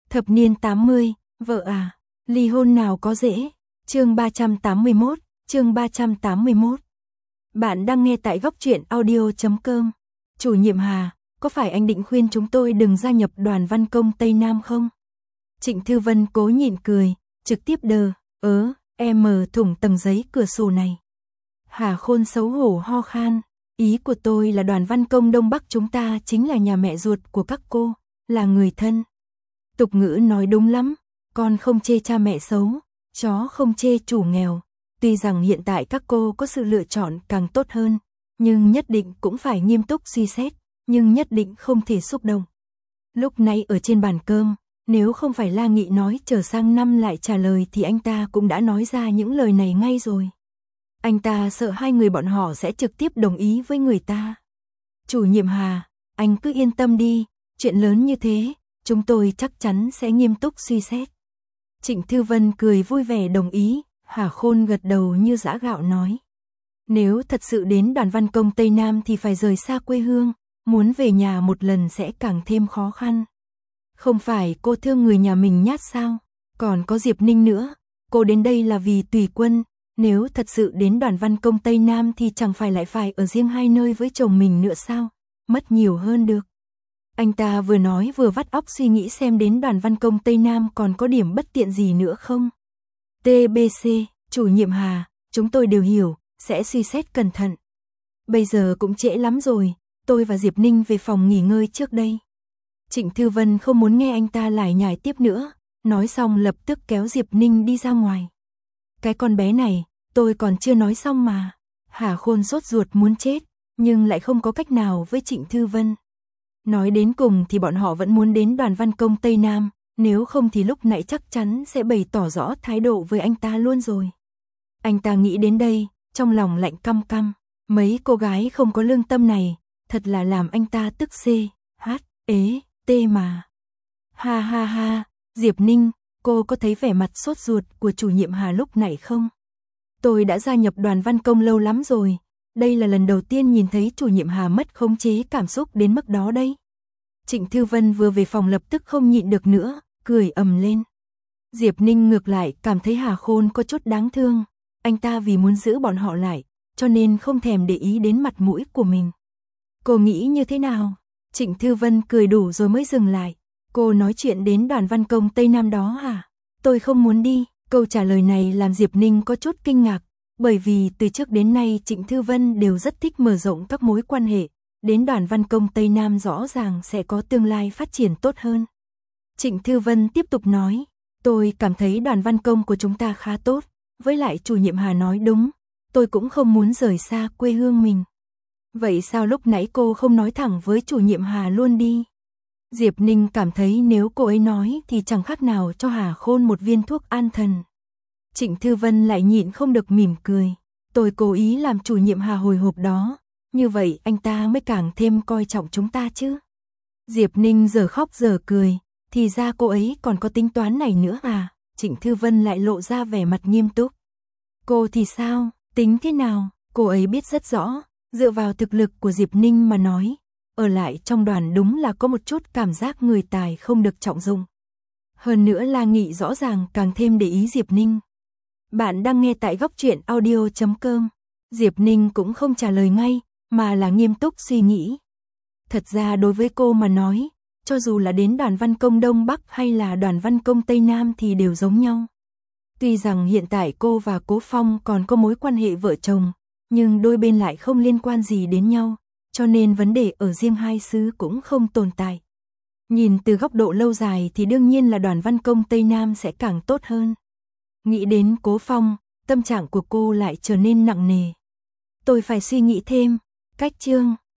Thập niên 80, vợ à, ly hôn nào có dễ. Chương 381, chương 381. Bạn đang nghe tại góc truyện audio.com. Chủ nhiệm Hà, có phải anh định khuyên chúng tôi đừng gia nhập đoàn văn công Tây Nam không? Trịnh Thư Vân cố nhịn cười, trực tiếp em mở thủng tầng giấy cửa sổ này. Hà Khôn xấu hổ ho khan, ý của tôi là đoàn văn công Đông Bắc chúng ta chính là nhà mẹ ruột của các cô, là người thân. Tục ngữ nói đúng lắm, con không chê cha mẹ xấu, chó không chê chủ nghèo. Tuy rằng hiện tại các cô có sự lựa chọn càng tốt hơn, nhưng nhất định cũng phải nghiêm túc suy xét, nhưng nhất định không thể xúc động. Lúc nãy ở trên bàn cơm, nếu không phải La Nghị nói chờ sang năm lại trả lời thì anh ta cũng đã nói ra những lời này ngay rồi. Anh ta sợ hai người bọn họ sẽ trực tiếp đồng ý với người ta. Chủ nhiệm Hà, anh cứ yên tâm đi, chuyện lớn như thế, chúng tôi chắc chắn sẽ nghiêm túc suy xét. Trịnh Thư Vân cười vui vẻ đồng ý, Hà Khôn gật đầu như giã gạo nói. Nếu thật sự đến đoàn văn công Tây Nam thì phải rời xa quê hương, muốn về nhà một lần sẽ càng thêm khó khăn. Không phải cô thương người nhà mình nhát sao, còn có Diệp Ninh nữa, cô đến đây là vì tùy quân, nếu thật sự đến đoàn văn công Tây Nam thì chẳng phải lại phải ở riêng hai nơi với chồng mình nữa sao, mất nhiều hơn được. Anh ta vừa nói vừa vắt óc suy nghĩ xem đến đoàn văn công Tây Nam còn có điểm bất tiện gì nữa không. TBC, chủ nhiệm Hà, chúng tôi đều hiểu, sẽ suy xét cẩn thận. Bây giờ cũng trễ lắm rồi, tôi và Diệp Ninh về phòng nghỉ ngơi trước đây. Trịnh Thư Vân không muốn nghe anh ta lải nhải tiếp nữa, nói xong lập tức kéo Diệp Ninh đi ra ngoài. Cái con bé này, tôi còn chưa nói xong mà. Hà Khôn sốt ruột muốn chết, nhưng lại không có cách nào với Trịnh Thư Vân. Nói đến cùng thì bọn họ vẫn muốn đến đoàn văn công Tây Nam, nếu không thì lúc nãy chắc chắn sẽ bày tỏ rõ thái độ với anh ta luôn rồi. Anh ta nghĩ đến đây, trong lòng lạnh căm căm, mấy cô gái không có lương tâm này, thật là làm anh ta tức CHT mà. Ha ha ha, Diệp Ninh, cô có thấy vẻ mặt sốt ruột của chủ nhiệm Hà lúc nãy không? Tôi đã gia nhập đoàn văn công lâu lắm rồi, đây là lần đầu tiên nhìn thấy chủ nhiệm Hà mất khống chế cảm xúc đến mức đó đây. Trịnh Thư Vân vừa về phòng lập tức không nhịn được nữa, cười ầm lên. Diệp Ninh ngược lại cảm thấy Hà Khôn có chút đáng thương, anh ta vì muốn giữ bọn họ lại, cho nên không thèm để ý đến mặt mũi của mình. Cô nghĩ như thế nào? Trịnh Thư Vân cười đủ rồi mới dừng lại. Cô nói chuyện đến đoàn văn công Tây Nam đó hả? Tôi không muốn đi. Câu trả lời này làm Diệp Ninh có chút kinh ngạc, bởi vì từ trước đến nay Trịnh Thư Vân đều rất thích mở rộng các mối quan hệ, đến đoàn văn công Tây Nam rõ ràng sẽ có tương lai phát triển tốt hơn. Trịnh Thư Vân tiếp tục nói, tôi cảm thấy đoàn văn công của chúng ta khá tốt, với lại chủ nhiệm Hà nói đúng, tôi cũng không muốn rời xa quê hương mình. Vậy sao lúc nãy cô không nói thẳng với chủ nhiệm Hà luôn đi? Diệp Ninh cảm thấy nếu cô ấy nói thì chẳng khác nào cho Hà Khôn một viên thuốc an thần. Trịnh Thư Vân lại nhịn không được mỉm cười. Tôi cố ý làm chủ nhiệm Hà hồi hộp đó, như vậy anh ta mới càng thêm coi trọng chúng ta chứ. Diệp Ninh giờ khóc giờ cười, thì ra cô ấy còn có tính toán này nữa à? Trịnh Thư Vân lại lộ ra vẻ mặt nghiêm túc. Cô thì sao, tính thế nào? Cô ấy biết rất rõ, dựa vào thực lực của Diệp Ninh mà nói, ở lại trong đoàn đúng là có một chút cảm giác người tài không được trọng dụng. Hơn nữa La Nghị rõ ràng càng thêm để ý Diệp Ninh. Bạn đang nghe tại góc truyện audio.com. Diệp Ninh cũng không trả lời ngay, mà là nghiêm túc suy nghĩ. Thật ra đối với cô mà nói, cho dù là đến đoàn văn công Đông Bắc hay là đoàn văn công Tây Nam thì đều giống nhau. Tuy rằng hiện tại cô và Cố Phong còn có mối quan hệ vợ chồng, nhưng đôi bên lại không liên quan gì đến nhau, cho nên vấn đề ở riêng hai xứ cũng không tồn tại. Nhìn từ góc độ lâu dài thì đương nhiên là đoàn văn công Tây Nam sẽ càng tốt hơn. Nghĩ đến Cố Phong, tâm trạng của cô lại trở nên nặng nề. Tôi phải suy nghĩ thêm. Cách chương